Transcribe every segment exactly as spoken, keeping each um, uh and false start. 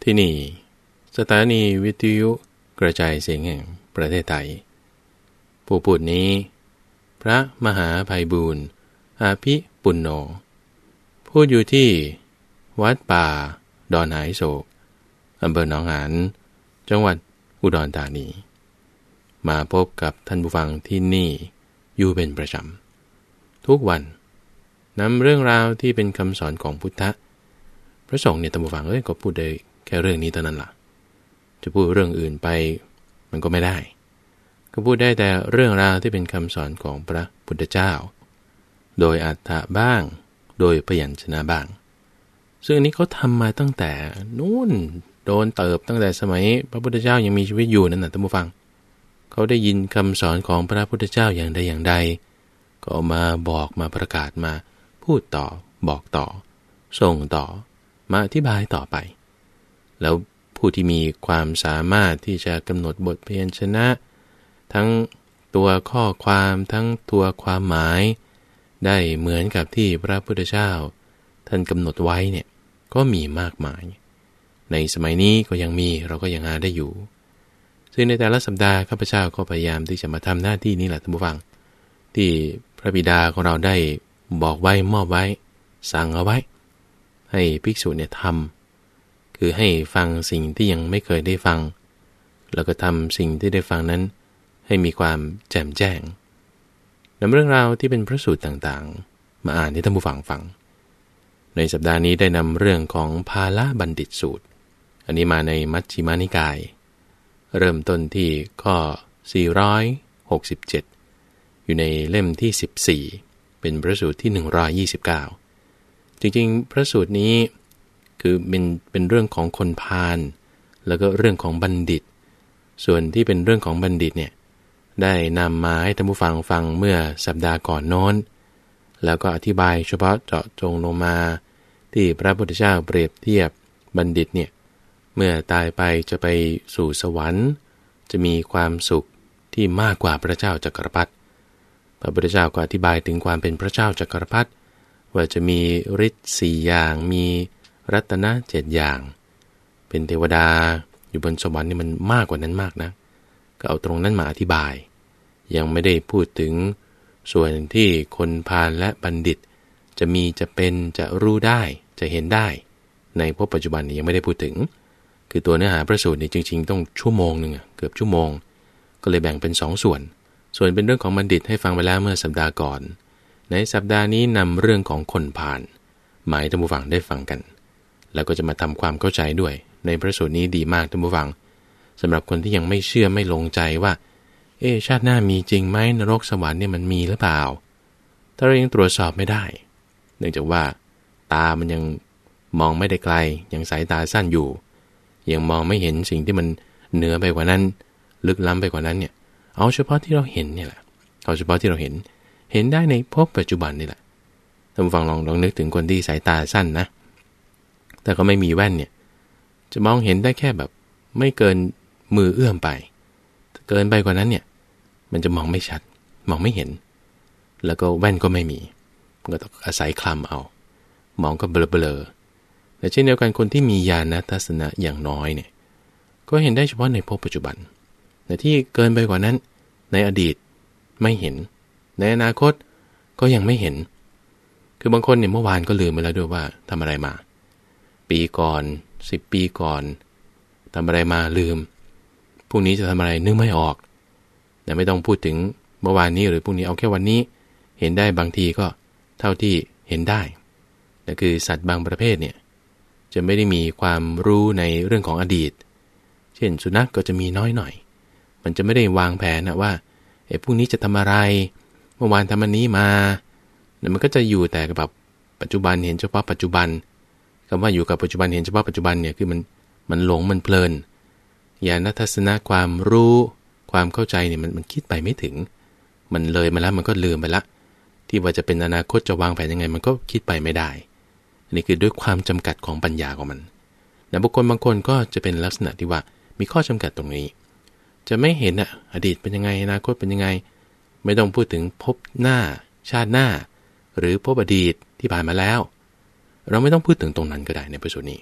ที่นี่สถานีวิทยุกระจายเสียงแห่งประเทศไทยผู้พูดนี้พระมหาไพบูลย์อาภิปุณโญพูดอยู่ที่วัดป่าดอนหายโศกอำเภอหนองหานจังหวัดอุดรธานีมาพบกับท่านผู้ฟังที่นี่อยู่เป็นประจำทุกวันนำเรื่องราวที่เป็นคำสอนของพุทธะพระสงฆ์เนี่ยท่านผู้ฟังเอ้ยก็พูดได้แค่เรื่องนี้เท่านั้นล่ะจะพูดเรื่องอื่นไปมันก็ไม่ได้ก็พูดได้แต่เรื่องราวที่เป็นคำสอนของพระพุทธเจ้าโดยอรรถะบ้างโดยพยัญชนะบ้างซึ่งอันนี้เขาทำมาตั้งแต่นู่นโดนเติบตั้งแต่สมัยพระพุทธเจ้ายังมีชีวิตอยู่นั่นนะท่านผู้ฟังเขาได้ยินคำสอนของพระพุทธเจ้าอย่างใดอย่างใดก็เอามาบอกมาประกาศมาพูดต่อบอกต่อส่งต่อมาอธิบายต่อไปแล้วผู้ที่มีความสามารถที่จะกำหนดบทพยัญชนะทั้งตัวข้อความทั้งตัวความหมายได้เหมือนกับที่พระพุทธเจ้าท่านกำหนดไว้เนี่ยก็มีมากมายในสมัยนี้ก็ยังมีเราก็ยังหาได้อยู่ซึ่งในแต่ละสัปดาห์ข้าพเจ้าก็พยายามที่จะมาทำหน้าที่นี้แหละท่านผู้ฟังที่พระบิดาของเราได้บอกไว้มอบไว้สั่งเอาไว้ให้ภิกษุเนี่ยทำคือให้ฟังสิ่งที่ยังไม่เคยได้ฟังแล้วก็ทำสิ่งที่ได้ฟังนั้นให้มีความแจ่มแจ้งนำเรื่องราวที่เป็นพระสูตรต่างๆมาอ่านให้ท่านผู้ฟังฟังในสัปดาห์นี้ได้นำเรื่องของภาละบัณฑิตสูตรอันนี้มาในมัชฌิมานิกายเริ่มต้นที่ข้อสี่ร้อยหกสิบเจ็ดอยู่ในเล่มที่สิบสี่เป็นพระสูตรที่หนึ่งร้อยยี่สิบเก้าจริงๆพระสูตรนี้คือเป็นเป็นเรื่องของคนพาลแล้วก็เรื่องของบัณฑิตส่วนที่เป็นเรื่องของบัณฑิตเนี่ยได้นำมาให้ท่านผู้ฟังฟังเมื่อสัปดาห์ก่อนโน้นแล้วก็อธิบายเฉพาะเจาะจงลงมาที่พระพุทธเจ้าเปรียบเทียบบัณฑิตเนี่ยเมื่อตายไปจะไปสู่สวรรค์จะมีความสุขที่มากกว่าพระเจ้าจักรพรรดิพระพุทธเจ้าก็อธิบายถึงความเป็นพระเจ้าจักรพรรดิว่าจะมีฤทธิ์สี่อย่างมีรัตนะเจ็ดอย่างเป็นเทวดาอยู่บนสวรรค์นี่มันมากกว่านั้นมากนะก็เอาตรงนั้นมาอธิบายยังไม่ได้พูดถึงส่วนที่คนพาลและบัณฑิตจะมีจะเป็นจะรู้ได้จะเห็นได้ในภพปัจจุบันนี้ยังไม่ได้พูดถึงคือตัวเนื้อหาพระสูตรนี่จริงๆต้องชั่วโมงนึงเกือบชั่วโมงก็เลยแบ่งเป็นสองส่วนส่วนเป็นเรื่องของบัณฑิตให้ฟังไปแล้วเมื่อสัปดาห์ก่อนในสัปดาห์นี้นำเรื่องของคนพาลหมายท่านผู้ฟังได้ฟังกันแล้วก็จะมาทำความเข้าใจด้วยในพระสูตรนี้ดีมากท่านผู้ฟังสำหรับคนที่ยังไม่เชื่อไม่ลงใจว่าเอ๊ะชาติหน้ามีจริงไหมนรกสวรรค์เนี่ยมันมีหรือเปล่าถ้าเรายังตรวจสอบไม่ได้เนื่องจากว่าตามันยังมองไม่ได้ไกลยังสายตาสั้นอยู่ยังมองไม่เห็นสิ่งที่มันเหนือไปกว่านั้นลึกล้ำไปกว่านั้นเนี่ยเอาเฉพาะที่เราเห็นนี่แหละเอาเฉพาะที่เราเห็นเห็นได้ในภพปัจจุบันนี่แหละท่านผู้ฟังลองลองนึกถึงคนที่สายตาสั้นนะแต่ก็ไม่มีแว่นเนี่ยจะมองเห็นได้แค่แบบไม่เกินมือเอื้อมไปเกินไปกว่านั้นเนี่ยมันจะมองไม่ชัดมองไม่เห็นแล้วก็แว่นก็ไม่มีก็ต้องอาศัยคลำเอามองก็เบลอๆแต่เช่นเดียวกันคนที่มีญาณทัศนะอย่างน้อยเนี่ยก็เห็นได้เฉพาะในภพปัจจุบันแต่ที่เกินไปกว่านั้นในอดีตไม่เห็นในอนาคตก็ยังไม่เห็นคือบางคนเนี่ยเมื่อวานก็ลืมไปแล้วด้วยว่าทำอะไรมาปีก่อนสิบปีก่อนทำอะไรมาลืมพรุ่งนี้จะทำอะไรนึกไม่ออกแต่ไม่ต้องพูดถึงเมื่อวานนี้หรือพรุ่งนี้เอาแค่วันนี้เห็นได้บางทีก็เท่าที่เห็นได้แต่คือสัตว์บางประเภทเนี่ยจะไม่ได้มีความรู้ในเรื่องของอดีตเช่นสุนัข ก, ก็จะมีน้อยหน่อยมันจะไม่ได้วางแผนนะว่าไอ้พรุ่งนี้จะทำอะไรเมื่อวานทำอันนี้มาแต่มันก็จะอยู่แต่กับปัจจุบันเห็นเฉพาะปัจจุบันคำว่าอยู่กับปัจจุบันเห็นเฉพาะปัจจุบันเนี่ยคือมันมันหลงมันเพลินญาณทัศนะความรู้ความเข้าใจเนี่ยมันมันคิดไปไม่ถึงมันเลยมาแล้วมันก็ลืมไปละที่ว่าจะเป็นอนาคตจะวางแผนยังไงมันก็คิดไปไม่ได้อันนี้คือด้วยความจำกัดของปัญญาของมันแต่บุคคลบางคนก็จะเป็นลักษณะที่ว่ามีข้อจำกัดตรงนี้จะไม่เห็นอ่ะอดีตเป็นยังไงอนาคตเป็นยังไงไม่ต้องพูดถึงภพหน้าชาติหน้าหรือภพอดีตที่ผ่านมาแล้วเราไม่ต้องพูดถึงตรงนั้นก็ได้ในประสูตรนี้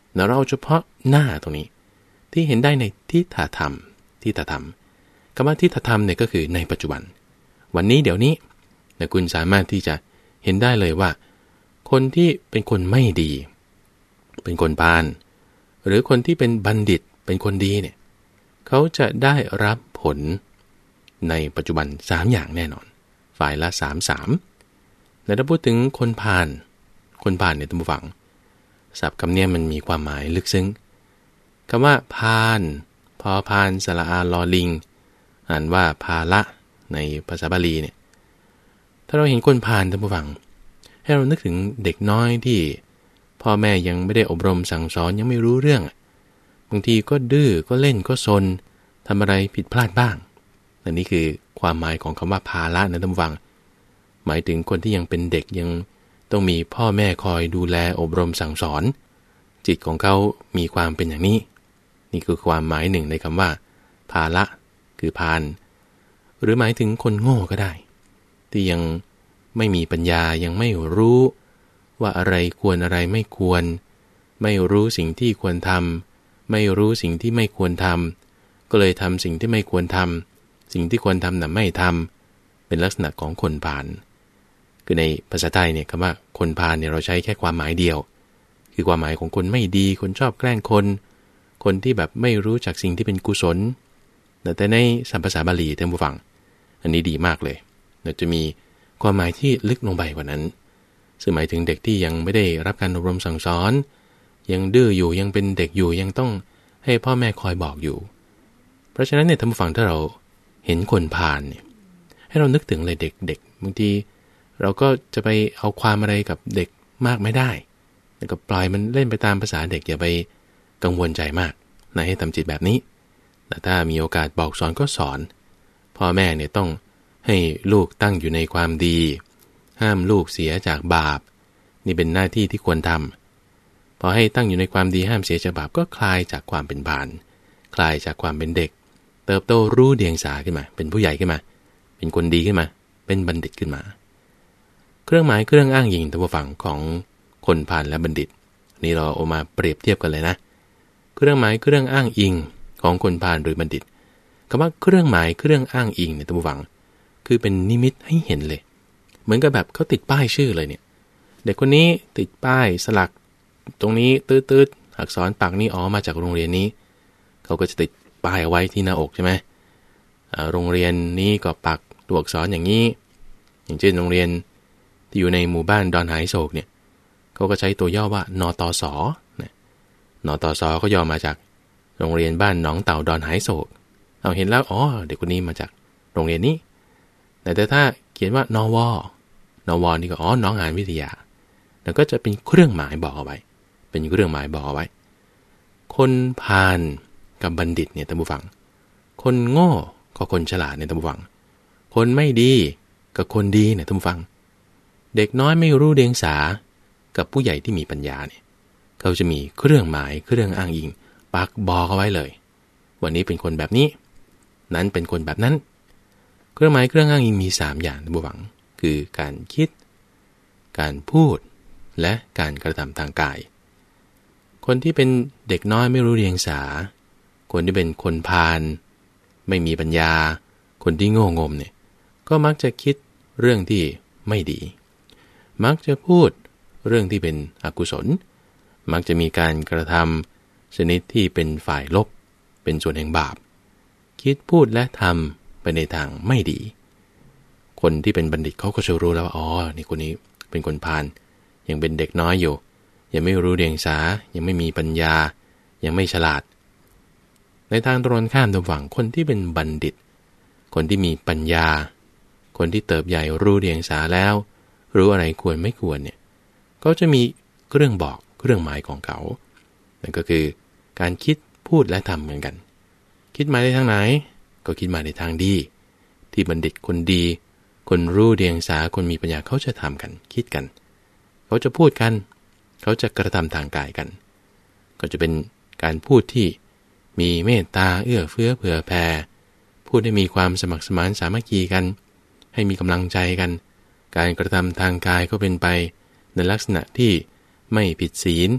แล้วเราเฉพาะหน้าตรงนี้ที่เห็นได้ในทิฏฐธรรมทิฏฐธรรมคำว่าทิฏฐธรรมเนี่ยก็คือในปัจจุบันวันนี้เดี๋ยวนี้นะคุณสามารถที่จะเห็นได้เลยว่าคนที่เป็นคนไม่ดีเป็นคนพาลหรือคนที่เป็นบัณฑิตเป็นคนดีเนี่ยเขาจะได้รับผลในปัจจุบันสามอย่างแน่นอนฝ่ายละสาม สามแต่ถ้าพูดถึงคนพาลคนพาลเนี่ยท่านผู้ฟังศัพท์คำนี้มันมีความหมายลึกซึ้งคำว่าพาลพอพานสระอาลอลิงอ่านว่าภาละในภาษาบาลีเนี่ยถ้าเราเห็นคนพาลท่านผู้ฟังให้เรานึกถึงเด็กน้อยที่พ่อแม่ยังไม่ได้อบรมสั่งสอนยังไม่รู้เรื่องบางทีก็ดื้อก็เล่นก็ซนทำอะไรผิดพลาดบ้างอันนี้คือความหมายของคำว่าภาละนะท่านผู้ฟังหมายถึงคนที่ยังเป็นเด็กยังต้องมีพ่อแม่คอยดูแลอบรมสั่งสอนจิตของเขามีความเป็นอย่างนี้นี่คือความหมายหนึ่งในคำว่าภาละคือพาลหรือหมายถึงคนโง่ก็ได้ที่ยังไม่มีปัญญายังไม่รู้ว่าอะไรควรอะไรไม่ควรไม่รู้สิ่งที่ควรทำไม่รู้สิ่งที่ไม่ควรทำก็เลยทำสิ่งที่ไม่ควรทำสิ่งที่ควรทำน่ะไม่ทำเป็นลักษณะของคนพาลคือในภาษาไทยเนี่ยคำว่าคนพาลเนี่ยเราใช้แค่ความหมายเดียวคือความหมายของคนไม่ดีคนชอบแกล้งคนคนที่แบบไม่รู้จักสิ่งที่เป็นกุศลแต่ในภาษาบาลีท่านผู้ฟังอันนี้ดีมากเลยเราจะมีความหมายที่ลึกลงไปกว่านั้นซึ่งหมายถึงเด็กที่ยังไม่ได้รับการอบรมสั่งสอนยังดื้ออยู่ยังเป็นเด็กอยู่ยังต้องให้พ่อแม่คอยบอกอยู่เพราะฉะนั้นเนี่ยท่านผู้ฟังถ้าเราเห็นคนพาลเนี่ยให้เรานึกถึงเลยเด็กๆบางทีเราก็จะไปเอาความอะไรกับเด็กมากไม่ได้แล้วก็ปล่อยมันเล่นไปตามภาษาเด็กอย่าไปกังวลใจมากนะให้ทำจิตแบบนี้แต่ถ้ามีโอกาสบอกสอนก็สอนพ่อแม่เนี่ยต้องให้ลูกตั้งอยู่ในความดีห้ามลูกเสียจากบาปนี่เป็นหน้าที่ที่ควรทำพอให้ตั้งอยู่ในความดีห้ามเสียจากบาปก็คลายจากความเป็นพาลคลายจากความเป็นเด็กเติบโตรู้เดียงสาขึ้นมาเป็นผู้ใหญ่ขึ้นมาเป็นคนดีขึ้นมาเป็นบัณฑิตขึ้นมาเครื่องหมายเครื่องอ้างอิงตัวฝั่งของคนพาลและบัณฑิตนี่เราเอามาเปรียบเทียบกันเลยนะเครื่องหมายเครื่องอ้างอิงของคนพาลหรือบัณฑิตคำว่าเครื่องหมายเครื่องอ้างอิงเนี่ยตัวฝั่งคือเป็นนิมิตให้เห็นเลยเหมือนกับแบบเขาติดป้ายชื่อเลยเนี่ยเด็กคนนี้ติดป้ายสลักตรงนี้ตืดๆอักษรปักนี้อ๋อมาจากโรงเรียนนี้เขาก็จะติดป้ายเอาไว้ที่หน้าอกใช่ไหมโรงเรียนนี้ก็ปักตัวอักษรอย่างนี้อย่างเช่นโรงเรียนที่อยู่ในหมู่บ้านดอนหายโศกเนี่ยเขาก็ใช้ตัวย่อว่านตสนะนตสก็ย่อมาจากโรงเรียนบ้านหนองเต่าดอนหายโศกเอาเห็นแล้วอ๋อเด็กคนนี้มาจากโรงเรียนนี้แต่ถ้าเขียนว่านวนวนี่ก็อ๋อน้องอ่านวิทยาแล้วก็จะเป็นเครื่องหมายบอกเอาไว้เป็นเครื่องหมายบอกเอาไว้คนพาลกับบัณฑิตเนี่ยท่านผู้ฟังคนโง่กับคนฉลาดเนี่ยท่านผู้ฟังคนไม่ดีกับคนดีเนี่ยท่านผู้ฟังเด็กน้อยไม่รู้เดียงสากับผู้ใหญ่ที่มีปัญญาเนี่ยเขาจะมีเครื่องหมายเครื่องอ้างอิงปักบอกเอาไว้เลยวันนี้เป็นคนแบบนี้นั้นเป็นคนแบบนั้นเครื่องหมายเครื่องอ้างอิงมีสามอย่างท่านผู้ฟังคือการคิดการพูดและการกระทำทางกายคนที่เป็นเด็กน้อยไม่รู้เรียงสาคนที่เป็นคนพาลไม่มีปัญญาคนที่โง่งมเนี่ยก็มักจะคิดเรื่องที่ไม่ดีมักจะพูดเรื่องที่เป็นอกุศลมักจะมีการกระทำชนิดที่เป็นฝ่ายลบเป็นส่วนแห่งบาปคิดพูดและทำไปในทางไม่ดีคนที่เป็นบัณฑิตเขาก็จะรู้แล้วว่าอ๋อนี่คนนี้เป็นคนพาลยังเป็นเด็กน้อยอยู่ยังไม่รู้เดียงสายังไม่มีปัญญายังไม่ฉลาดในทางตรงข้ามตรงฝั่งคนที่เป็นบัณฑิตคนที่มีปัญญาคนที่เติบใหญ่รู้เดียงสาแล้วรู้อะไรควรไม่ควรเนี่ยก็จะมีเครื่องบอกเครื่องหมายของเขานั่นก็คือการคิดพูดและทำเหมือนกันคิดมาในทางไหนก็คิดมาในทางดีที่บัณฑิตคนดีคนรู้เดียงสาคนมีปัญญาเขาจะทำกันคิดกันเขาจะพูดกันเขาจะกระทำทางกายกันก็จะเป็นการพูดที่มีเมตตาเอื้อเฟื้อเผื่อแผ่พูดให้มีความสมัครสมานสามัคคีกันให้มีกำลังใจกันการกระทำทางกายก็เป็นไปในลักษณะที่ไม่ผิดศีล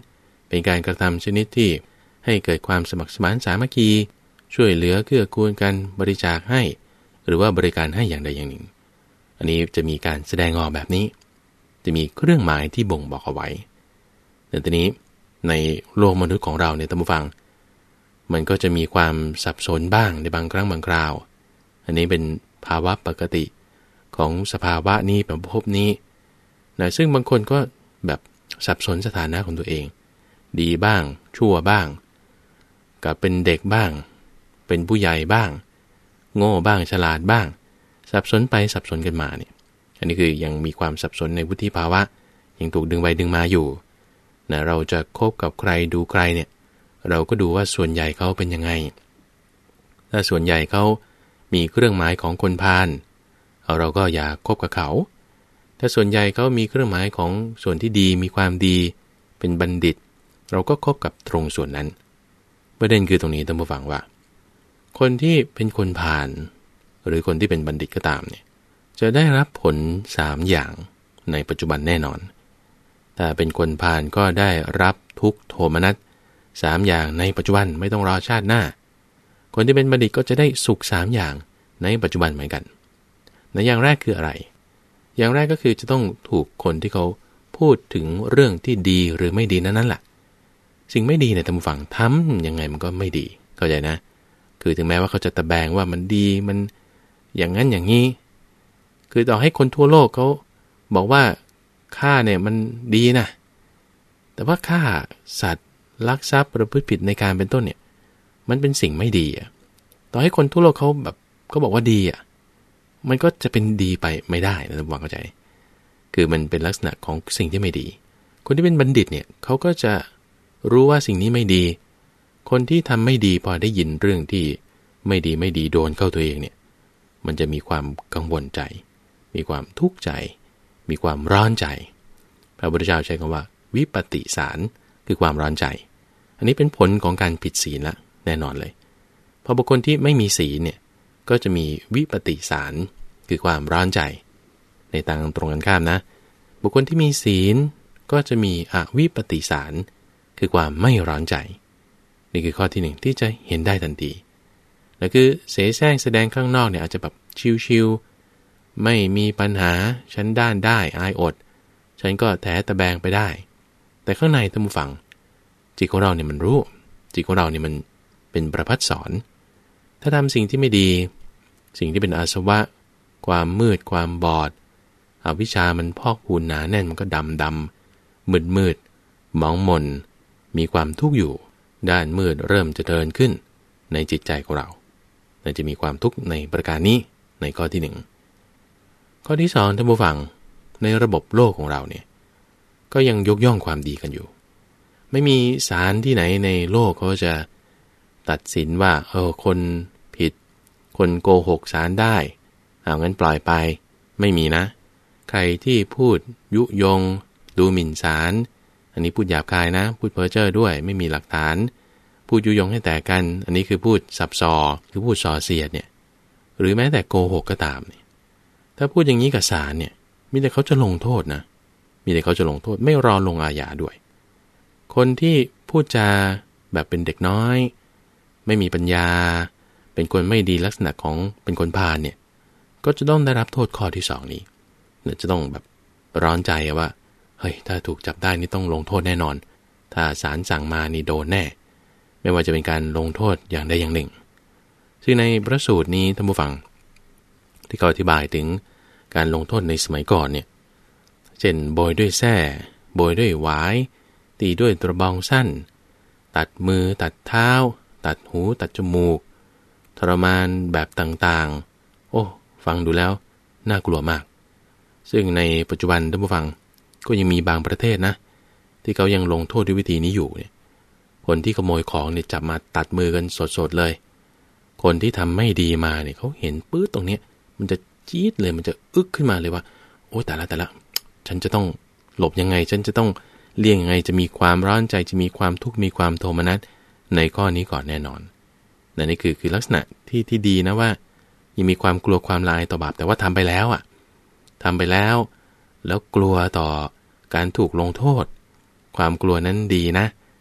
เป็นการกระทำชนิดที่ให้เกิดความสมัครสมานสามัคคีช่วยเหลือเกื้อกูลกันบริจาคให้หรือว่าบริการให้อย่างใดอย่างหนึ่งอันนี้จะมีการแสดงออกแบบนี้จะมีเครื่องหมายที่บ่งบอกเอาไว้แต่ทีนี้ในโลกมนุษย์ของเราเนี่ยท่านผู้ฟังมันก็จะมีความสับสนบ้างในบางครั้งบางคราวอันนี้เป็นภาวะปกติของสภาวะนี้แบบภพนี้นะซึ่งบางคนก็แบบสับสนสถานะของตัวเองดีบ้างชั่วบ้างกับเป็นเด็กบ้างเป็นผู้ใหญ่บ้างโง่บ้างฉลาดบ้างสับสนไปสับสนกันมาเนี่ยอันนี้คือยังมีความสับสนในวุฒิภาวะยังถูกดึงไปดึงมาอยู่นะเราจะคบกับใครดูใครเนี่ยเราก็ดูว่าส่วนใหญ่เขาเป็นยังไงถ้าส่วนใหญ่เขามีเครื่องหมายของคนพาลเอาเราก็อย่าคบกับเขาถ้าส่วนใหญ่เขามีเครื่องหมายของส่วนที่ดีมีความดีเป็นบัณฑิตเราก็คบกับตรงส่วนนั้นประเด็นคือตรงนี้ท่านผู้ฟังว่าคนที่เป็นคนพาลหรือคนที่เป็นบัณฑิตก็ตามเนี่ยจะได้รับผลสามอย่างในปัจจุบันแน่นอนถ้าเป็นคนพาลก็ได้รับทุกข์โทมนัสสามอย่างในปัจจุบันไม่ต้องรอชาติหน้าคนที่เป็นบัณฑิตก็จะได้สุขสามอย่างในปัจจุบันเหมือนกันในอย่างแรกคืออะไรอย่างแรกก็คือจะต้องถูกคนที่เขาพูดถึงเรื่องที่ดีหรือไม่ดีนั้นนั่นแหละสิ่งไม่ดีเนี่ยท่านผู้ฟังทำยังไงมันก็ไม่ดีเข้าใจนะคือถึงแม้ว่าเขาจะตะแบงว่ามันดีมันอย่างนั้นอย่างนี้คือต่อให้คนทั่วโลกเขาบอกว่าฆ่าเนี่ยมันดีนะแต่ว่าฆ่าสัตว์ลักทรัพย์ประพฤติผิดในการเป็นต้นเนี่ยมันเป็นสิ่งไม่ดีอ่ะต่อให้คนทั่วโลกเขาแบบเขาบอกว่าดีอ่ะมันก็จะเป็นดีไปไม่ได้นะท่านผู้ฟังเข้าใจคือมันเป็นลักษณะของสิ่งที่ไม่ดีคนที่เป็นบัณฑิตเนี่ยเขาก็จะรู้ว่าสิ่งนี้ไม่ดีคนที่ทำไม่ดีพอได้ยินเรื่องที่ไม่ดีไม่ดีโดนเข้าตัวเองเนี่ยมันจะมีความกังวลใจมีความทุกข์ใจมีความร้อนใจพระพุทธเจ้าใช้คำว่าวิปติสารคือความร้อนใจอันนี้เป็นผลของการผิดศีลละแน่นอนเลยพอบุคคลที่ไม่มีศีลเนี่ยก็จะมีวิปติสารคือความร้อนใจในทางตรงกันข้ามนะบุคคลที่มีศีลก็จะมีอวิปติสารคือความไม่ร้อนใจนี่คือข้อที่หนึ่งที่จะเห็นได้ทันทีแล้วคือเสแสร้งแสดงข้างนอกเนี่ยอาจจะแบบชิวๆไม่มีปัญหาฉันด้านได้อายอดฉันก็แถตะแบงไปได้แต่ข้างในท่านผู้ฟังจิตของเราเนี่ยมันรู้จิตของเราเนี่ยมันเป็นประภัสสรถ้าทำสิ่งที่ไม่ดีสิ่งที่เป็นอาสวะความมืดความบอดอวิชชามันพอกพูนหนาแน่นมันก็ดำดำมืดมืดมองมนมีความทุกข์อยู่ด้านมืดเริ่มจะเดินขึ้นในจิตใจของเรานั่นจะมีความทุกข์ในประการนี้ในข้อที่หนึ่งข้อที่สองท่านผู้ฟังในระบบโลกของเราเนี่ยก็ยังยกย่องความดีกันอยู่ไม่มีศาลที่ไหนในโลกเขาจะตัดสินว่าเออคนผิดคนโกหกศาลได้เอางั้นปล่อยไปไม่มีนะใครที่พูดยุยงดูหมิ่นศาลอันนี้พูดหยาบคายนะพูดเพ้อเจ้อด้วยไม่มีหลักฐานพูดยุยงให้แตกกันอันนี้คือพูดสับซอคือพูดส่อเสียดเนี่ยหรือแม้แต่โกหกก็ตามเนี่ยถ้าพูดอย่างนี้กับศาลเนี่ยมีแต่เขาจะลงโทษนะมีแต่เขาจะลงโทษไม่รอลงอาญาด้วยคนที่พูดจาแบบเป็นเด็กน้อยไม่มีปัญญาเป็นคนไม่ดีลักษณะของเป็นคนพาลเนี่ยก็จะต้องได้รับโทษข้อที่สองนี้เนี่ยจะต้องแบบร้อนใจว่าเฮ้ยถ้าถูกจับได้นี่ต้องลงโทษแน่นอนถ้าศาลสั่งมานี่โดนแน่ไม่ว่าจะเป็นการลงโทษอย่างใดอย่างหนึ่งซึ่งในพระสูตรนี้ท่านผู้ฟังที่เขาอธิบายถึงการลงโทษในสมัยก่อนเนี่ยเช่นโบยด้วยแส้โบยด้วยหวายตีด้วยตะบองสั้นตัดมือตัดเท้าตัดหูตัดจมูกทรมานแบบต่างๆโอ้ฟังดูแล้วน่ากลัวมากซึ่งในปัจจุบันท่านผู้ฟังก็ยังมีบางประเทศนะที่เขายังลงโทษด้วยวิธีนี้อยู่เนี่ยคนที่ขโมยของเนี่ยจับมาตัดมือกันสดๆเลยคนที่ทำไม่ดีมาเนี่ยเขาเห็นปื๊ดตรงเนี้ยมันจะจี๊ดเลยมันจะอึกขึ้นมาเลยว่าโอ้แต่ละแต่ละฉันจะต้องหลบยังไงฉันจะต้องเลี่ยงยังไงจะมีความร้อนใจจะมีความทุกข์มีความโทมนัสในข้อนี้ก่อนแน่นอนนั่นนี่คือคือลักษณะที่ที่ดีนะว่ายังมีความกลัวความละอายต่อบาปแต่ว่าทำไปแล้วอ่ะทำไปแล้วแล้วกลัวต่อการถูกลงโทษความกลัวนั้นดีนะ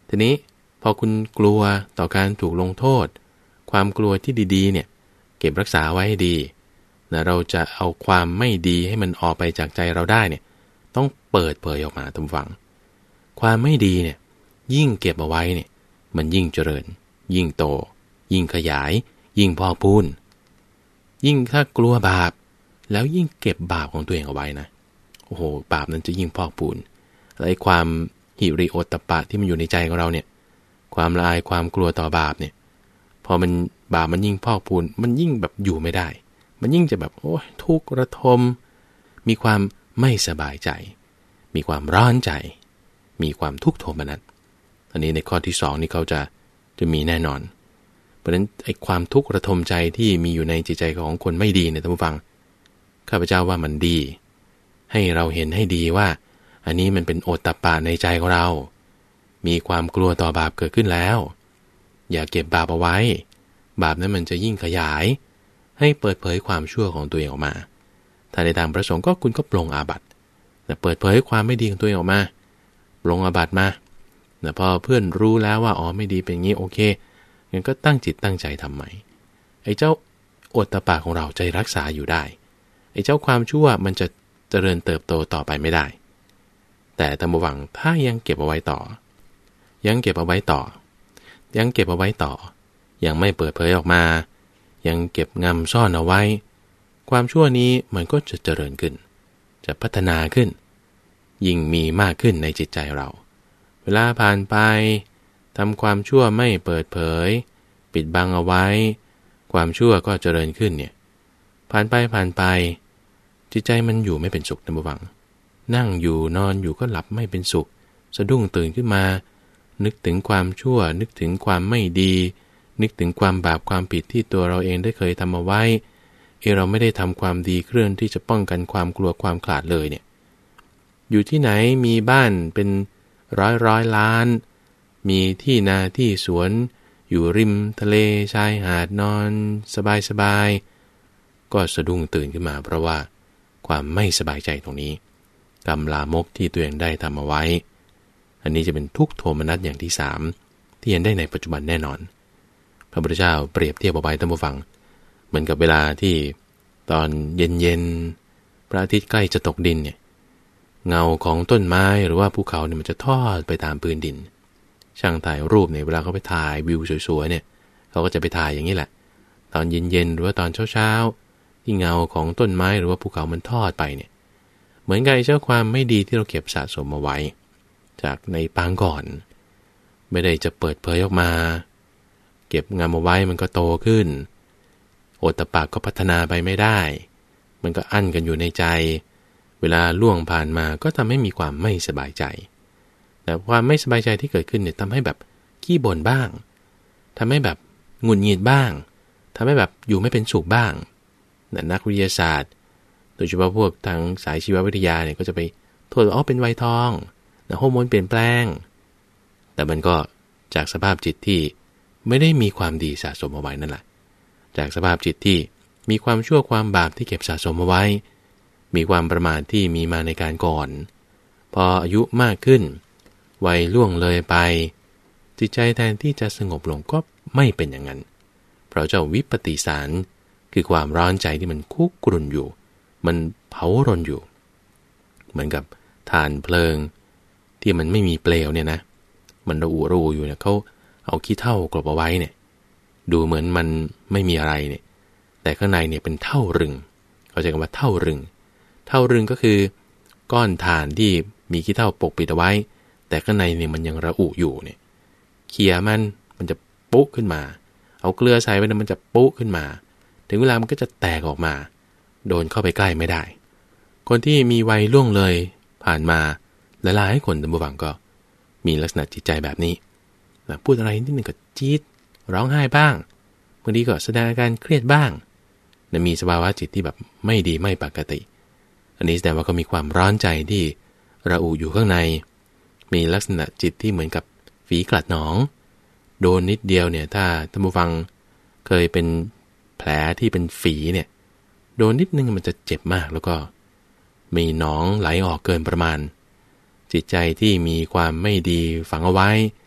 ทีนี้พอคุณกลัวต่อการถูกลงโทษความกลัวที่ดีๆเนี่ยเก็บรักษาไว้ให้ดีนะเราจะเอาความไม่ดีให้มันออกไปจากใจเราได้เนี่ยต้องเปิดเผยออกมาตามฟังความไม่ดีเนี่ยยิ่งเก็บเอาไว้เนี่ยมันยิ่งเจริญยิ่งโตยิ่งขยายยิ่งพอกพูนยิ่งถ้ากลัวบาปแล้วยิ่งเก็บบาปของตัวเองเอาไว้นะโอ้โหบาปนั้นจะยิ่งพอกพูนและไอ้ความหิริโอตตัปปะที่มันอยู่ในใจของเราเนี่ยความละอายความกลัวต่อบาปเนี่ยพอมันบาปมันยิ่งพอกพูนมันยิ่งแบบอยู่ไม่ได้มันยิ่งจะแบบโอ้ยทุกข์ระทมมีความไม่สบายใจมีความร้อนใจมีความทุกข์โทมนัสอันนี้ในข้อที่สองนี่เขาจะจะมีแน่นอนเพราะฉะนั้นไอ้ความทุกข์ระทมใจที่มีอยู่ในจิตใจของคนไม่ดีเนี่ยท่านผู้ฟังข้าพเจ้าว่ามันดีให้เราเห็นให้ดีว่าอันนี้มันเป็นโอตตัปปะในใจของเรามีความกลัวต่อบาปเกิดขึ้นแล้วอย่าเก็บบาปเอาไว้บาปนั้นมันจะยิ่งขยายให้เปิดเผยความชั่วของตัวเองออกมาถ้าในทางประสงค์ก็คุณก็ปลงอาบัติแต่เปิดเผยความไม่ดีของตัวเองออกมาปลงอาบัติมาแต่พอเพื่อนรู้แล้วว่าอ๋อไม่ดีเป็นงี้โอเคงั้นก็ตั้งจิตตั้งใจทำใหม่ไอ้เจ้าโอตตัปปะของเราใจรักษาอยู่ได้ไอ้เจ้าความชั่วมันจะเจริญเติบโตต่อไปไม่ได้แต่ท่านผู้ฟังถ้ายังเก็บเอาไว้ต่อยังเก็บเอาไว้ต่อยังเก็บเอาไว้ต่อยังไม่เปิดเผยออกมายังเก็บงำซ่อนเอาไว้ความชั่วนี้มันก็จะเจริญขึ้นจะพัฒนาขึ้นยิ่งมีมากขึ้นในจิตใจเราเวลาผ่านไปทำความชั่วไม่เปิดเผยปิดบังเอาไว้ความชั่วก็เจริญขึ้นเนี่ยผ่านไปผ่านไปจิตใจมันอยู่ไม่เป็นสุขท่านผู้ฟังนั่งอยู่นอนอยู่ก็หลับไม่เป็นสุขสะดุ้งตื่นขึ้นมานึกถึงความชั่วนึกถึงความไม่ดีนึกถึงความบาปความผิดที่ตัวเราเองได้เคยทำเอาไว้เอเราไม่ได้ทำความดีเครื่องที่จะป้องกันความกลัวความขลาดเลยเนี่ยอยู่ที่ไหนมีบ้านเป็นร้อยร้อยล้านมีที่นาที่สวนอยู่ริมทะเลชายหาดนอนสบายสบายก็สะดุ้งตื่นขึ้นมาเพราะว่าความไม่สบายใจตรงนี้กรรมลามกที่ตัวเองได้ทำเอาไว้อันนี้จะเป็นทุกข์โทมนัสอย่างที่สามที่เห็นได้ในปัจจุบันแน่นอนพระพุทธเจ้าเปรียบเทียบเอาไว้ท่านผู้ฟังเหมือนกับเวลาที่ตอนเย็นๆพระอาทิตย์ใกล้จะตกดินเนี่ยเงาของต้นไม้หรือว่าภูเขาเนี่ยมันจะทอดไปตามพื้นดินช่างถ่ายรูปเนี่ยเวลาเขาไปถ่ายวิวสวยๆเนี่ยเขาก็จะไปถ่ายอย่างนี้แหละตอนเย็นๆหรือว่าตอนเช้าๆที่เงาของต้นไม้หรือว่าภูเขามันทอดไปเนี่ยเหมือนกับเจ้าความไม่ดีที่เราเก็บสะสมมาไว้จากในปางก่อนไม่ได้จะเปิดเผยออกมาเก็บงำเอาไว้มันก็โตขึ้นโอตตัปปะก็พัฒนาไปไม่ได้มันก็อั้นกันอยู่ในใจเวลาล่วงผ่านมาก็ทำให้มีความไม่สบายใจแต่ความไม่สบายใจที่เกิดขึ้นเนี่ยทำให้แบบขี้บ่นบ้างทำให้แบบหงุดหงิดบ้างทำให้แบบอยู่ไม่เป็นสุขบ้างนักวิทยาศาสตร์โดยเฉพาะพวกทางสายชีววิทยาเนี่ยก็จะไปโทษว่าอ๋อเป็นวัยทองฮอร์โมนเปลี่ยนแปลงแต่มันก็จากสภาพจิตที่ไม่ได้มีความดีสะสมเอาไว้นั่นแหละจากสภาพจิตที่มีความชั่วความบาปที่เก็บสะสมเอาไว้มีความประมาทที่มีมาในการก่อนพออายุมากขึ้นวัยล่วงเลยไปจิตใจแทนที่จะสงบลงก็ไม่เป็นอย่างนั้นเพราะเจ้าวิปฏิสารคือความร้อนใจที่มันคุกรุ่นอยู่มันเผารนอยู่เหมือนกับถ่านเพลิงที่มันไม่มีเปลวเนี่ยนะมันระอุระอุอยู่เนี่ยเขาเอาขี้เถ้ากลบเอาไว้เนี่ยดูเหมือนมันไม่มีอะไรเนี่ยแต่ข้างในเนี่ยเป็นเท่ารึงเขาใช้คำว่าเท่ารึงเท่ารึงก็คือก้อนถ่านที่มีขี้เถ้าปกปิดเอาไว้แต่ข้างในเนี่ยมันยังระอุอยู่เนี่ยเขี่ยมันมันจะปุ๊ขึ้นมาเอาเกลือใส่ไปมันจะปุ๊ขึ้นมาถึงเวลามันก็จะแตกออกมาโดนเข้าไปใกล้ไม่ได้คนที่มีวัยล่วงเลยผ่านมาหลายๆคนท่านผู้ฟังก็มีลักษณะจิตใจแบบนี้นะพูดอะไรนิดหนึ่งก็จี๊ดร้องไห้บ้างบางทีก็แสดงอาการเครียดบ้างนะมีสภาวะจิตที่แบบไม่ดีไม่ปกติอันนี้แสดงว่าก็มีความร้อนใจที่ระอุอยู่ข้างในมีลักษณะจิตที่เหมือนกับฝีกลัดหนองโดนนิดเดียวเนี่ยถ้าท่านผู้ฟังเคยเป็นแผลที่เป็นฝีเนี่ยโดนนิดนึงมันจะเจ็บมากแล้วก็มีหนองไหลออกเกินประมาณจิตใจที่มีความไม่ดีฝังเอาไว้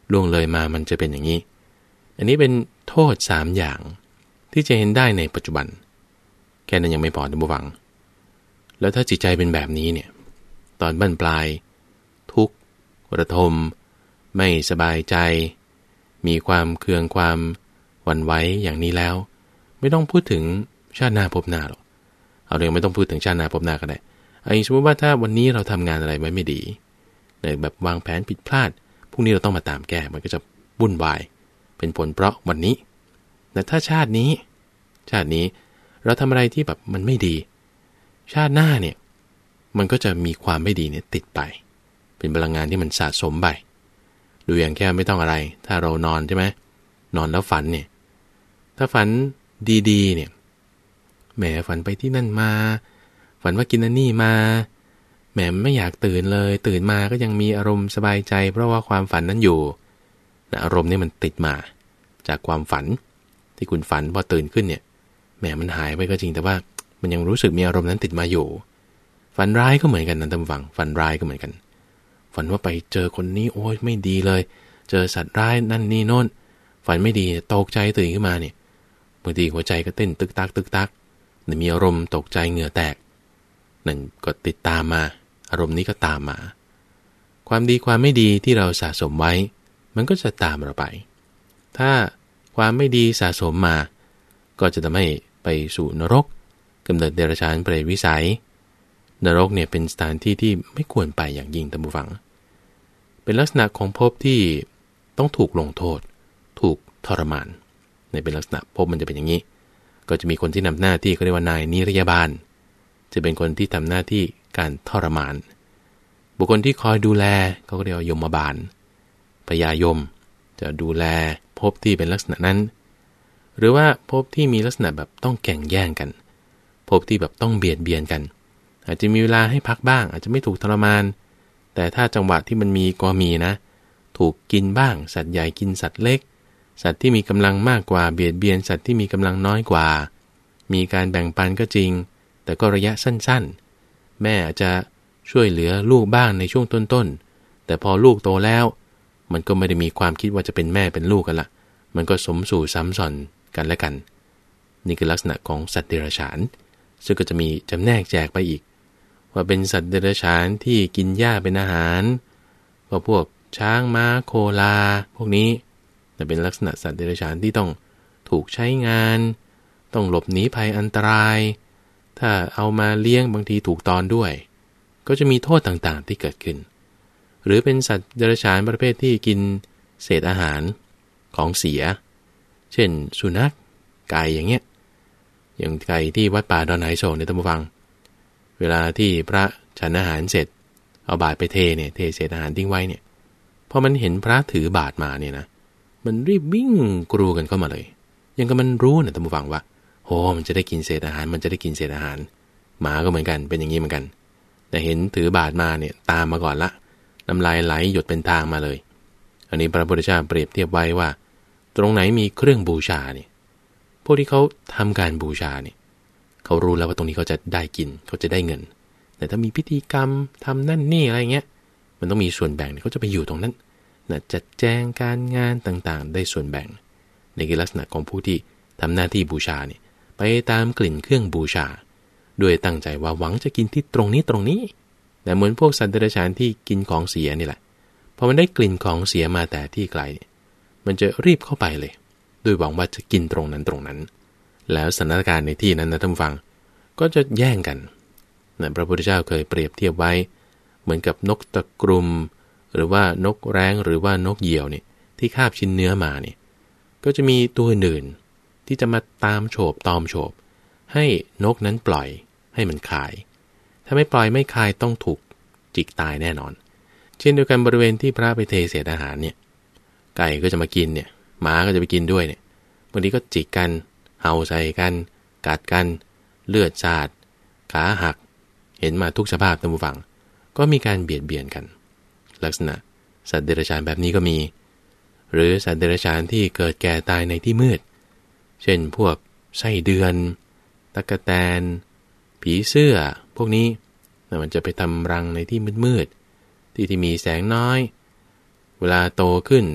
ล่วงเลยมามันจะเป็นอย่างนี้อันนี้เป็นโทษสามอย่างที่จะเห็นได้ในปัจจุบันแค่นั้นยังไม่พอท่านผู้ฟังแล้วถ้าจิตใจเป็นแบบนี้เนี่ยตอนบั้นปลายทุกข์ระทมไม่สบายใจมีความเคืองความหวั่นไหวอย่างนี้แล้วไม่ต้องพูดถึงชาติหน้าภพหน้าหรอกเอาเรื่องไม่ต้องพูดถึงชาติหน้าภพหน้าก็ได้ไอ้สมมติว่าถ้าวันนี้เราทำงานอะไรไว้ไม่ดีเนี่ยแบบวางแผนผิดพลาดพรุ่งนี้เราต้องมาตามแก้มันก็จะวุ่นวายเป็นผลเพราะวันนี้แต่ถ้าชาตินี้ชาตินี้เราทำอะไรที่แบบมันไม่ดีชาติหน้าเนี่ยมันก็จะมีความไม่ดีเนี่ยติดไปเป็นพลังงานที่มันสะสมไปดูอย่างแค่ไม่ต้องอะไรถ้าเรานอนใช่ไหมนอนแล้วฝันเนี่ยถ้าฝันดีๆเนี่ยแหมฝันไปที่นั่นมาฝันว่ากินอันนี้มาแหมไม่อยากตื่นเลยตื่นมาก็ยังมีอารมณ์สบายใจเพราะว่าความฝันนั้นอยู่อารมณ์นี่มันติดมาจากความฝันที่คุณฝันพอตื่นขึ้นเนี่ยแหมมันหายไปก็จริงแต่ว่ามันยังรู้สึกมีอารมณ์นั้นติดมาอยู่ฝันร้ายก็เหมือนกันนะท่านผู้ฟังฝันร้ายก็เหมือนกันฝันว่าไปเจอคนนี้โอ้ยไม่ดีเลยเจอสัตว์ร้ายนั่นนี่โน่นฝันไม่ดีตกใจตื่นขึ้นมาเนี่ยบางทีหัวใจก็เต้นตึกตักตึกตักเนี่ยมีอารมณ์ตกใจเหงื่อแตกนั่นก็ติดตามมาอารมณ์นี้ก็ตามมาความดีความไม่ดีที่เราสะสมไว้มันก็จะตามเราไปถ้าความไม่ดีสะสมมาก็จะทำให้ไปสู่นรกกำเนิดเดรัจฉานเปรตวิสัยนรกเนี่ยเป็นสถานที่ที่ไม่ควรไปอย่างยิ่งท่านผู้ฟังเป็นลักษณะของภพที่ต้องถูกลงโทษถูกทรมานในเป็นลักษณะภพมันจะเป็นอย่างนี้ก็จะมีคนที่นำหน้าที่เขาเรียกว่านายนิรยาบาลจะเป็นคนที่ทำหน้าที่การทรมานบุคคลที่คอยดูแลเขาก็เรียกว่ายมบาลพญายมจะดูแลภพที่เป็นลักษณะนั้นหรือว่าภพที่มีลักษณะแบบต้องแข่งแย่งกันภพที่แบบต้องเบียดเบียนกันอาจจะมีเวลาให้พักบ้างอาจจะไม่ถูกทรมานแต่ถ้าจังหวะที่มันมีก็มีนะถูกกินบ้างสัตว์ใหญ่กินสัตว์เล็กสัตว์ที่มีกำลังมากกว่าเบียดเบียนสัตว์ที่มีกำลังน้อยกว่ามีการแบ่งปันก็จริงแต่ก็ระยะสั้นๆแม่อาจจะช่วยเหลือลูกบ้างในช่วงต้นๆแต่พอลูกโตแล้วมันก็ไม่ได้มีความคิดว่าจะเป็นแม่เป็นลูกกันละมันก็สมสู่ซ้ำซ้อนกันและกันนี่คือลักษณะของสัตว์เดรัจฉานซึ่งก็จะมีจำแนกแจกไปอีกว่าเป็นสัตว์เดรัจฉานที่กินหญ้าเป็นอาหารว่าพวกช้างม้าโคลาพวกนี้แต่เป็นลักษณะสัตว์เดรัจฉานที่ต้องถูกใช้งานต้องหลบหนีภัยอันตรายถ้าเอามาเลี้ยงบางทีถูกตอนด้วยก็จะมีโทษต่างๆที่เกิดขึ้นหรือเป็นสัตว์เดรัจฉานประเภทที่กินเศษอาหารของเสียเช่นสุนัขไก่อย่างเงี้ยอย่างไก่ที่วัดป่าดอนไหโศกในท่านผู้ฟังเวลาที่พระฉันอาหารเสร็จเอาบาตรไปเทเนี่ยเทเศษอาหารทิ้งไว้เนี่ยพอมันเห็นพระถือบาตรมาเนี่ยนะมันรีบวิ่งกรูกันเข้ามาเลยยังกับมันรู้นะท่านผู้ฟังว่าโอ้มันจะได้กินเศษอาหารมันจะได้กินเศษอาหารหมาก็เหมือนกันเป็นอย่างนี้เหมือนกันแต่เห็นถือบาตรมาเนี่ยตามมาก่อนละน้ำลายไหลหยดเป็นทางมาเลยอันนี้พระพุทธเจ้าเปรียบเทียบไว้ว่าตรงไหนมีเครื่องบูชาเนี่ยพวกที่เขาทำการบูชาเนี่ยเขารู้แล้วว่าตรงนี้เขาจะได้กินเขาจะได้เงินแต่ถ้ามีพิธีกรรมทำนั่นนี่อะไรเงี้ยมันต้องมีส่วนแบ่งเขาจะไปอยู่ตรงนั้นนะจัดแจงการงานต่างๆได้ส่วนแบ่งในลักษณะของผู้ที่ทำหน้าที่บูชาเนี่ยไปตามกลิ่นเครื่องบูชาด้วยตั้งใจว่าหวังจะกินที่ตรงนี้ตรงนี้แต่เหมือนพวกสัตว์เดรัจฉานที่กินของเสียนี่แหละพอมันได้กลิ่นของเสียมาแต่ที่ไกลมันจะรีบเข้าไปเลยด้วยหวังว่าจะกินตรงนั้นตรงนั้นแล้วสถานการณ์ในที่นั้นนะท่านฟังก็จะแย่งกันนะพระพุทธเจ้าเคยเปรียบเทียบไว้เหมือนกับนกตะกรุมหรือว่านกแร้งหรือว่านกเหยี่ยวเนี่ยที่คาบชิ้นเนื้อมาเนี่ยก็จะมีตัวอื่นที่จะมาตามโฉบตอมโฉบให้นกนั้นปล่อยให้มันคายถ้าไม่ปล่อยไม่คายต้องถูกจิกตายแน่นอนเช่นเดียวกันบริเวณที่พระไปเทเศษอาหารเนี่ยไก่ก็จะมากินเนี่ยหมาก็จะไปกินด้วยเนี่ยบางทีก็จิกกันเห่าใส่กันกัดกันเลือดสาดขาหักเห็นมาทุกสภาพท่านผู้ฟังก็มีการเบียดเบียนกันลักษณะสัตว์เดรัจฉานแบบนี้ก็มีหรือสัตว์เดรัจฉานที่เกิดแก่ตายในที่มืดเช่นพวกไส้เดือนตั๊กแตนผีเสื้อพวกนี้มันจะไปทำรังในที่มืดๆที่ที่มีแสงน้อยเวลาโตขึ้น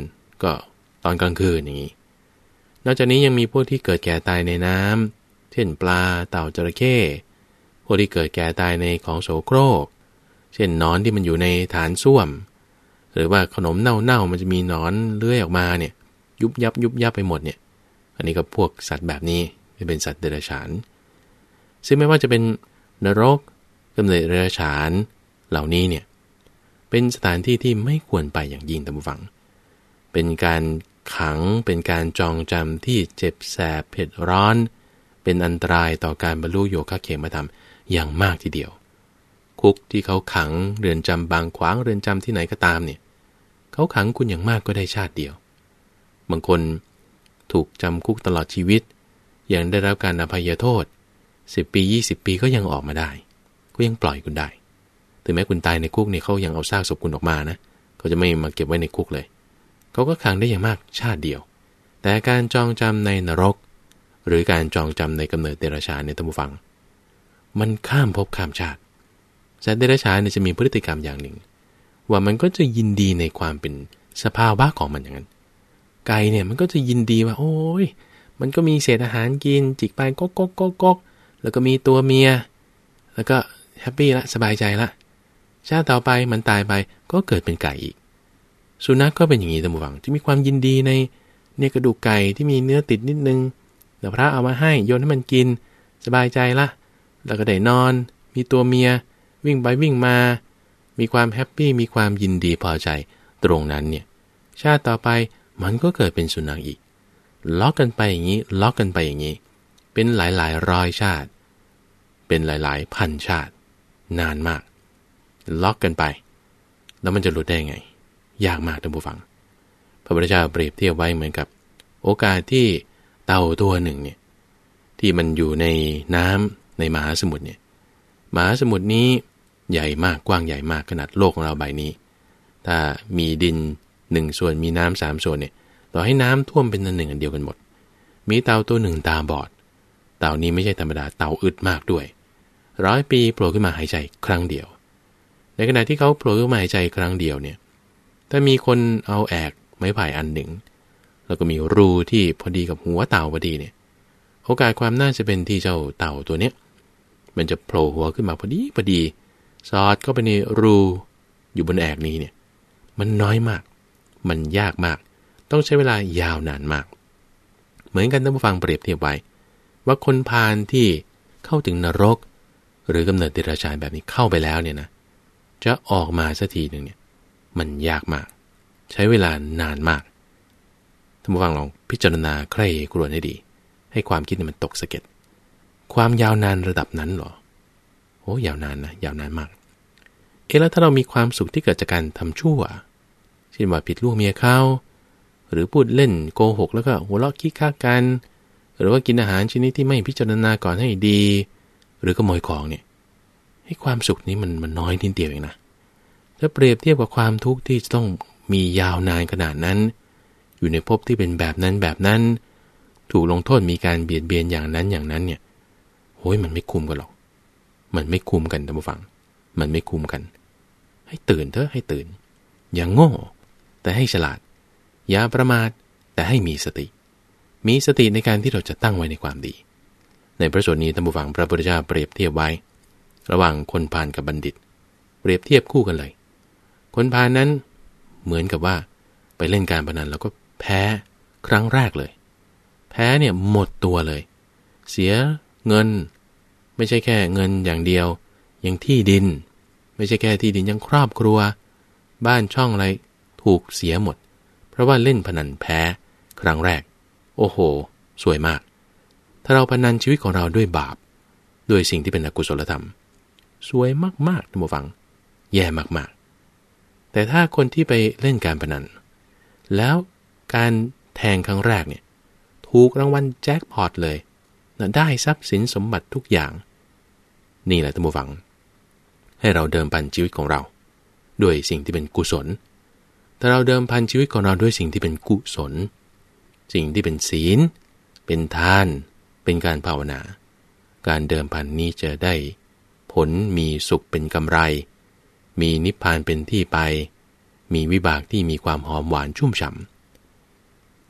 ก็ตอนกลางคืนอย่างนี้นอกจากนี้ยังมีพวกที่เกิดแก่ตายในน้ำเช่นปลาเต่าจระเข้พวกที่เกิดแก่ตายในของโสโครกเช่นหนอนที่มันอยู่ในฐานส้วมหรือว่าขนมเน่าๆมันจะมีหนอนเลื้อยออกมาเนี่ยยุบยับยุบยับไปหมดเนี่ยอันนี้ก็พวกสัตว์แบบนี้จะเป็นสัตว์เดรัจฉานซึ่งไม่ว่าจะเป็นนรกกำเนิดเดรัจฉานเหล่านี้เนี่ยเป็นสถานที่ที่ไม่ควรไปอย่างยิ่งท่านผู้ฟังเป็นการขังเป็นการจองจำที่เจ็บแสบเผ็ดร้อนเป็นอันตรายต่อการบรรลุโยคะเขมธรรมอย่างมากทีเดียวคุกที่เขาขังเรือนจำบางขวางเรือนจำที่ไหนก็ตามเนี่ยเขาขังคุณอย่างมากก็ได้ชาติเดียวบางคนถูกจำคุกตลอดชีวิตยังได้รับการอภัยโทษสิบปียี่สิบปีก็ยังออกมาได้ก็ยังปล่อยคุณได้ถึงแม้คุณตายในคุกเนี่ยเขายังเอาซากศพคุณออกมานะเขาจะไม่มาเก็บไว้ในคุกเลยเขาก็ขังได้อย่างมากชาติเดียวแต่การจองจำในนรกหรือการจองจำในกำเนิดเดรัจฉานเนี่ยท่านผู้ฟังมันข้ามภพข้ามชาติสัตว์เดรัจฉานเนี่ยจะมีพฤติกรรมอย่างหนึ่งว่ามันก็จะยินดีในความเป็นสภาวะของมันอย่างนั้นไก่เนี่ยมันก็จะยินดีว่าโอ้ยมันก็มีเศษอาหารกินจิกไปก๊กก๊กก๊กก๊กแล้วก็มีตัวเมียแล้วก็แฮปปี้ละสบายใจละชาติต่อไปมันตายไปก็เกิดเป็นไก่อีกสุนัขก็เป็นอย่างนี้ท่านผู้ฟังที่มีความยินดีในเนี่ยกระดูกไก่ที่มีเนื้อติดนิดนึงแต่พระเอามาให้โยนให้มันกินสบายใจละแล้วก็ได้นอนมีตัวเมียวิ่งไปวิ่งมามีความแฮปปี้มีความยินดีพอใจตรงนั้นเนี่ยชาติต่อไปมันก็เกิดเป็นสุนัขอีกล็อกกันไปอย่างนี้ล็อกกันไปอย่างนี้เป็นหลายๆร้อยชาติเป็นหลายๆพันชาตินานมากล็อกกันไปแล้วมันจะหลุดได้ไงยากมากท่านผู้ฟังพระพุทธเจ้าเปรียบเทียบไว้เหมือนกับโอกาสที่เต่าตัวหนึ่งเนี่ยที่มันอยู่ในน้ำในมหาสมุทรเนี่ยมหาสมุทรนี้ใหญ่มากกว้างใหญ่มากขนาดโลกของเราใบนี้ถ้ามีดินหนึ่งส่วนมีน้ำสามส่วนเนี่ยต่อให้น้ำท่วมเป็นอันหนึ่งอันเดียวกันหมดมีเต่าตัวหนึ่งตาบอดเต่านี้ไม่ใช่ธรรมดาเต่าอึดมากด้วยร้อยปีโผล่ขึ้นมาหายใจครั้งเดียวในขณะที่เขาโผล่ขึ้นมาหายใจครั้งเดียวเนี่ยถ้ามีคนเอาแอกไม้ไผ่อันหนึ่งแล้วก็มีรูที่พอดีกับหัวเต่าพอดีเนี่ยโอกาสความน่าจะเป็นที่เจ้าเต่าตัวเนี้ยมันจะโผล่หัวขึ้นมาพอดีพอดีสอดเข้าไปในรูอยู่บนแอกนี้เนี่ยมันน้อยมากมันยากมากต้องใช้เวลายาวนานมากเหมือนกันท่านผู้ฟังเปรียบเทียบไว้ว่าคนพาลที่เข้าถึงนรกหรือกำเนิดเดรัจฉานแบบนี้เข้าไปแล้วเนี่ยนะจะออกมาสักทีนึงเนี่ยมันยากมากใช้เวลานานมากท่านผู้ฟังลองพิจารณาใคร่ครวญให้ดีให้ความคิดเนี่ยมันตกสะเก็ดความยาวนานระดับนั้นหรอโอ้ยาวนานนะยาวนานมากเอ๊ะแล้วถ้าเรามีความสุขที่เกิดจากการทำชั่วเช่นว่าผิดลูกเมียเขาหรือพูดเล่นโกหกแล้วก็หัวเราะคิกคักกันหรือว่ากินอาหารชนิดที่ไม่พิจารณาก่อนให้ดีหรือขโมยของเนี่ยให้ความสุขนี้มันมันน้อยนิดเดียวเองนะถ้าเปรียบเทียบกับความทุกข์ที่จะต้องมียาวนานขนาดนั้นอยู่ในภพที่เป็นแบบนั้นแบบนั้นถูกลงโทษมีการเบียดเบียนอย่างนั้นอย่างนั้นเนี่ยโอ้ยมันไม่คุ้มกันหรอกมันไม่คุ้มกันท่านผู้ฟังมันไม่คุ้มกันให้ตื่นเถอะให้ตื่นอย่าโง่แต่ให้ฉลาดอย่าประมาทแต่ให้มีสติมีสติในการที่เราจะตั้งไว้ในความดีในพระสูตรนี้ท่านผู้ฟังพระพุทธเจ้าเปรียบเทียบไว้ระหว่างคนพาลกับบัณฑิตเปรียบเทียบคู่กันเลยคนพาลนั้นเหมือนกับว่าไปเล่นการพนันแล้วก็แพ้ครั้งแรกเลยแพ้เนี่ยหมดตัวเลยเสียเงินไม่ใช่แค่เงินอย่างเดียวยังที่ดินไม่ใช่แค่ที่ดินยังครอบครัวบ้านช่องอะไรถูกเสียหมดเพราะว่าเล่นพนันแพ้ครั้งแรกโอ้โหสวยมากถ้าเราพนันชีวิตของเราด้วยบาปด้วยสิ่งที่เป็นอกุศลธรรมสวยมากๆท่านผู้ฟังแย่มากๆแต่ถ้าคนที่ไปเล่นการพนันแล้วการแทงครั้งแรกเนี่ยถูกรางวัลแจ็คพอตเลยได้ทรัพย์สินสมบัติทุกอย่างนี่แหละท่านผู้ฟังให้เราเดิมพันชีวิตของเราด้วยสิ่งที่เป็นกุศลแต่เราเดิมพันชีวิตของเราด้วยสิ่งที่เป็นกุศลสิ่งที่เป็นศีลเป็นทานเป็นการภาวนาการเดิมพันนี้จะได้ผลมีสุขเป็นกำไรมีนิพพานเป็นที่ไปมีวิบากที่มีความหอมหวานชุ่มฉ่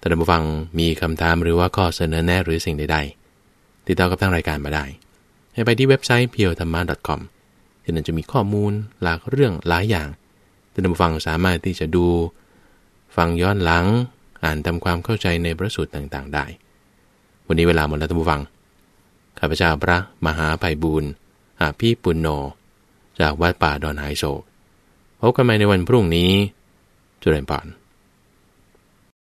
ท่านผู้ฟังมีคำถามหรือว่าข้อเสนอแนะหรือสิ่งใดๆติดต่อกับทางรายการมาได้ให้ไปที่เว็บไซต์ เพียวธรรมะ ดอท คอม ที่นั่นจะมีข้อมูลหลากเรื่องหลายอย่างท่านผู้ฟังสามารถที่จะดูฟังย้อนหลังอ่านทำความเข้าใจในพระสูตรต่างๆได้วันนี้เวลาหมดแล้วท่านผู้ฟังข้าพเจ้าพระมหาไพบูลย์อาภีปุณโญจากวัดป่าดอนหายโศกพบกันใหม่ในวันพรุ่งนี้เจริญพร